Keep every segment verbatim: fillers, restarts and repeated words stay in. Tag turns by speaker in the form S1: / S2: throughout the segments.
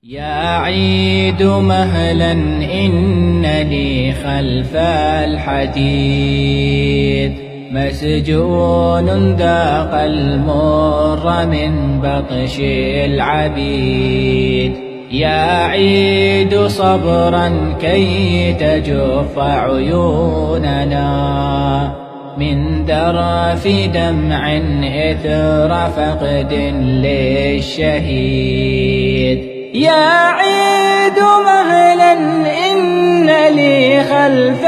S1: يا عيد مهلا إن لي خلف الحديد مسجون ذاق المر من بطش العبيد. يا عيد صبرا كي تجف عيوننا من ذرف دمع إثر فقد للشهيد. يا عيد مهلا إن لي خلف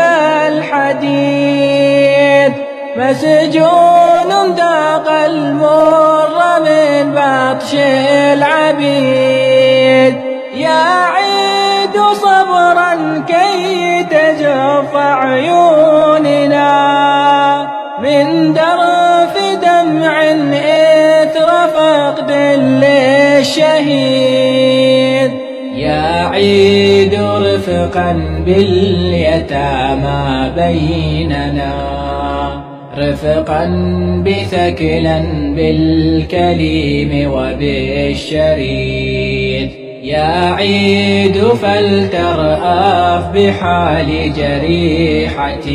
S1: الحديد مسجون ذاق المر من بطش العبيد. يا عيد صبرا كي تجف عيوننا من ذرف دمع إثر فقد للشهيد. يا عيد رفقا باليتامى بيننا رفقا بثكلا بالكليم وبالشريد. يا عيد فلترأف بحال جريحة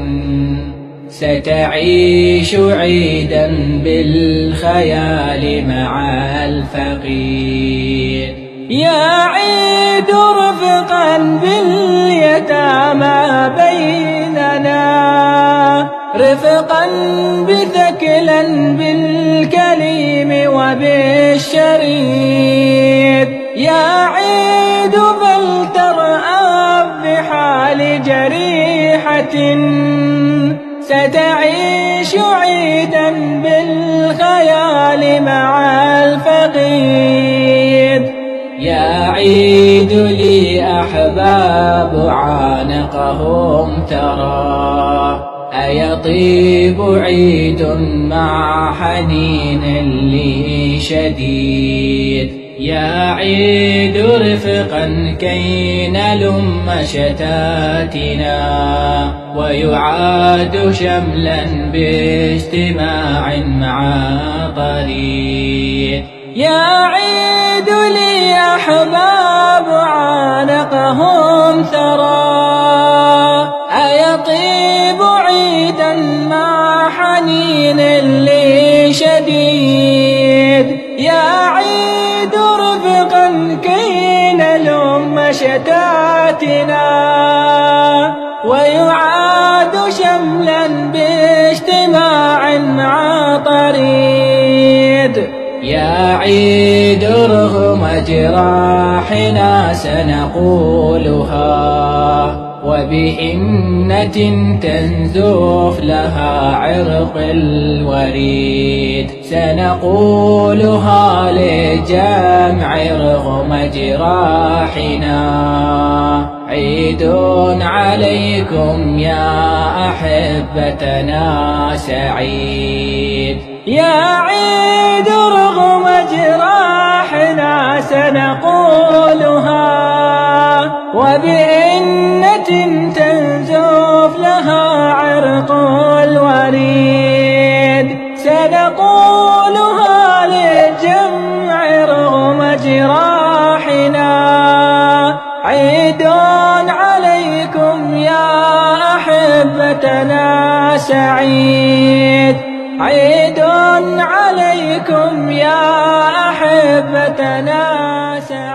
S1: ستعيش عيدا بالخيال مع الفقير. يا عيد رفقا باليتامى بيننا رفقا بثكلا بالكليم وبالشريد. يا عيد فلترأف بحال جريحة ستعيش عيدا بالخيال مع الفقيد. يا عيد لي أحباب عانقهم ترى أيطيب عيد مع حنين لي شديد. يا عيد رفقا كي نلم شتاتنا ويعاد شملا باجتماع مع طريق. يا عيد لي أحباب عانقهم ثرى أيطيب عيدا مع حنين لي شديد. يا عيد رفقا كي نلم شتاتنا ويعاد شملا باجتماع مع طريد. يا عيد رغم جراحنا سنقولها وبهمة تنزف لها عرق الوريد. سنقولها للجمع رغم جراحنا عيد عليكم يا أحبتنا سعيد. يا عيد رغم جراحنا سنقولها وبإنة تنزف لها عرق الوريد. سنقولها للجمع رغم جراحنا عيد عليكم يا أحبتنا سعيد. عيد عليكم يا أحبتنا سعيد.